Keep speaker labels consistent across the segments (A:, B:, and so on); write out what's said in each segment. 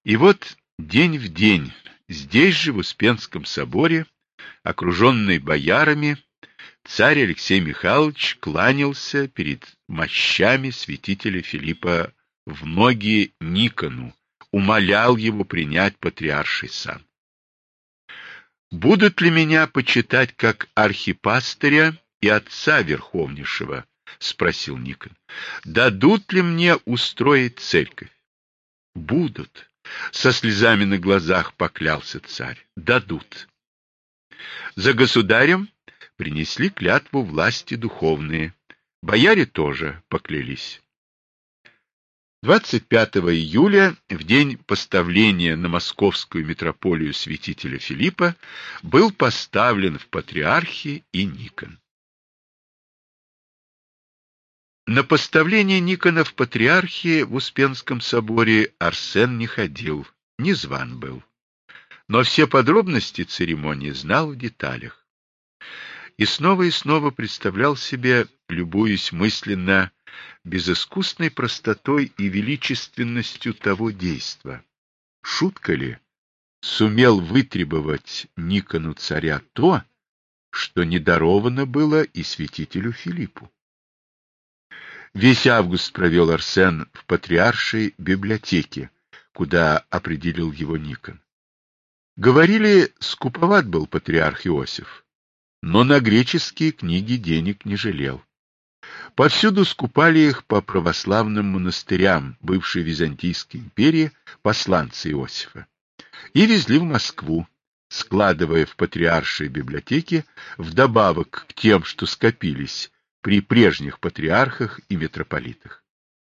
A: И вот день в день, здесь же, в Успенском соборе, окруженный боярами, царь Алексей Михайлович кланялся перед мощами святителя Филиппа в ноги Никону, умолял его принять патриарший сан. «Будут ли меня почитать как архипастыря и отца верховнейшего?» — спросил Никон. «Дадут ли мне устроить церковь?» «Будут», — со слезами на глазах поклялся царь. «Дадут». За государем принесли клятву власти духовные. Бояре тоже поклялись. 25 июля, в день поставления на московскую митрополию святителя Филиппа, был поставлен в патриархи и Никон. На поставление Никона в патриархи в Успенском соборе Арсен не ходил, не зван был. Но все подробности церемонии знал в деталях. И снова представлял себе, любуясь мысленно, безыскусной простотой и величественностью того действа. Шутка ли? Сумел вытребовать Никону царя то, что не даровано было и святителю Филиппу. Весь август провел Арсен в патриаршей библиотеке, куда определил его Никон. Говорили, скуповат был патриарх Иосиф, но на греческие книги денег не жалел. Повсюду скупали их по православным монастырям бывшей Византийской империи посланцы Иосифа и везли в Москву, складывая в патриаршей библиотеке вдобавок к тем, что скопились при прежних патриархах и митрополитах.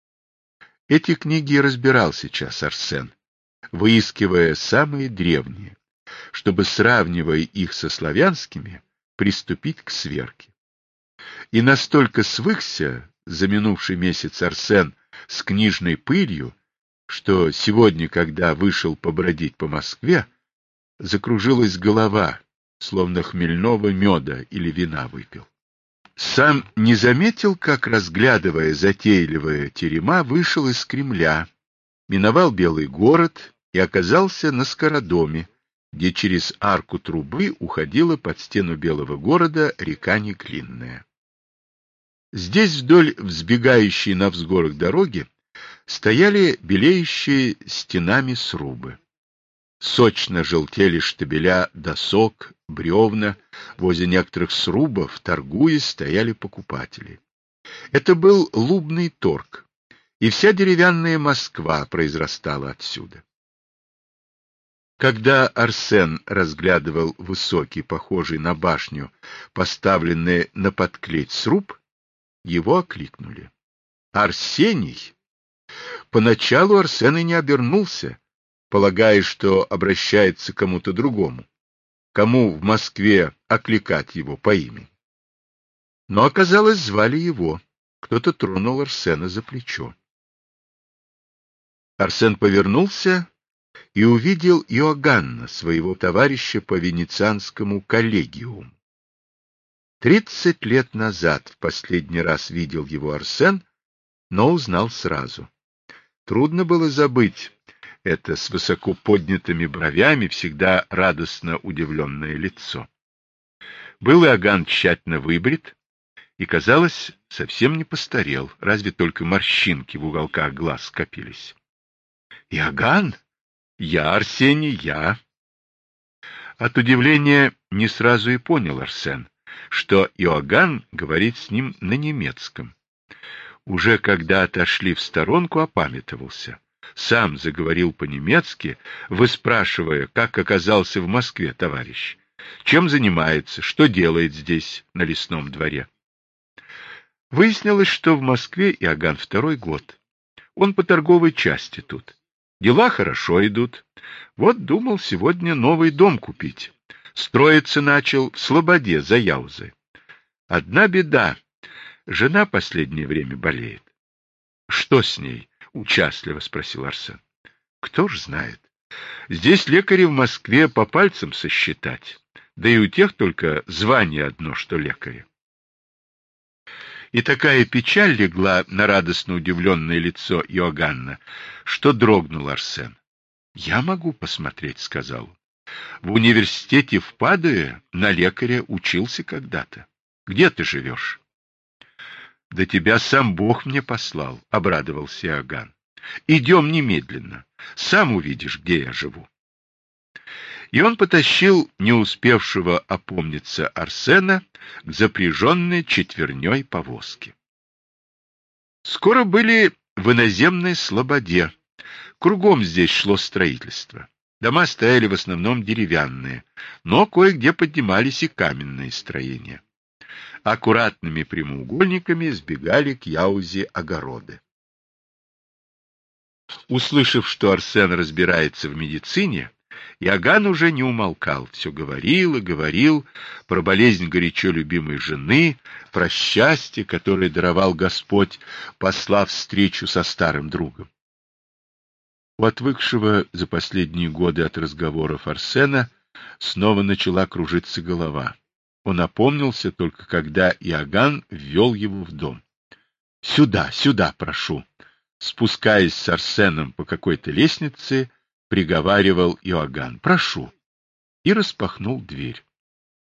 A: Эти книги разбирал сейчас Арсен, выискивая самые древние, чтобы, сравнивая их со славянскими, приступить к сверке. И настолько свыкся за минувший месяц Арсен с книжной пылью, что сегодня, когда вышел побродить по Москве, закружилась голова, словно хмельного меда или вина выпил. Сам не заметил, как, разглядывая затейливые терема, вышел из Кремля, миновал Белый город и оказался на Скородоме, где через арку трубы уходила под стену Белого города река Неглинная. Здесь вдоль взбегающей на взгорок дороги стояли белеющие стенами срубы. Сочно желтели штабеля досок, бревна, возле некоторых срубов, торгуясь, стояли покупатели. Это был лубный торг, и вся деревянная Москва произрастала отсюда. Когда Арсен разглядывал высокий, похожий на башню, поставленный на подклеть сруб, его окликнули. «Арсений!» Поначалу Арсен и не обернулся, полагая, что обращается к кому-то другому, кому в Москве окликать его по имени. Но, оказалось, звали его. Кто-то тронул Арсена за плечо. Арсен повернулся и увидел Иоганна, своего товарища по венецианскому коллегиуму. 30 лет назад в последний раз видел его Арсен, но узнал сразу. Трудно было забыть это с высоко поднятыми бровями, всегда радостно удивленное лицо. Был Иоганн тщательно выбрит и, казалось, совсем не постарел, разве только морщинки в уголках глаз скопились. — Иоганн? Я, Арсений, я. От удивления не сразу и понял Арсен, что Иоганн говорит с ним на немецком. Уже когда отошли в сторонку, опамятовался. Сам заговорил по-немецки, выспрашивая, как оказался в Москве товарищ, чем занимается, что делает здесь, на лесном дворе. Выяснилось, что в Москве Иоганн второй год. Он по торговой части тут. Дела хорошо идут. Вот думал сегодня новый дом купить. Строиться начал в Слободе за Яузой. Одна беда. Жена последнее время болеет. — Что с ней? — участливо спросил Арсен. — Кто ж знает. Здесь лекари в Москве по пальцам сосчитать. Да и у тех только звание одно, что лекари. И такая печаль легла на радостно удивленное лицо Иоганна, что дрогнул Арсен. Я могу посмотреть, сказал он. В университете в Падуе на лекаря учился когда-то. Где ты живешь? Да тебя сам Бог мне послал, обрадовался Иоганн. Идем немедленно, сам увидишь, где я живу. И он потащил не успевшего опомниться Арсена к запряженной четверней повозке. Скоро были в иноземной слободе. Кругом здесь шло строительство. Дома стояли в основном деревянные, но кое-где поднимались и каменные строения. Аккуратными прямоугольниками сбегали к Яузе огороды. Услышав, что Арсен разбирается в медицине, Иоганн уже не умолкал, все говорил и говорил про болезнь горячо любимой жены, про счастье, которое даровал Господь, послав встречу со старым другом. У отвыкшего за последние годы от разговоров Арсена снова начала кружиться голова. Он опомнился только когда Иоганн ввел его в дом. — Сюда, сюда, прошу! Спускаясь с Арсеном по какой-то лестнице, приговаривал Иоганн. — Прошу! И распахнул дверь.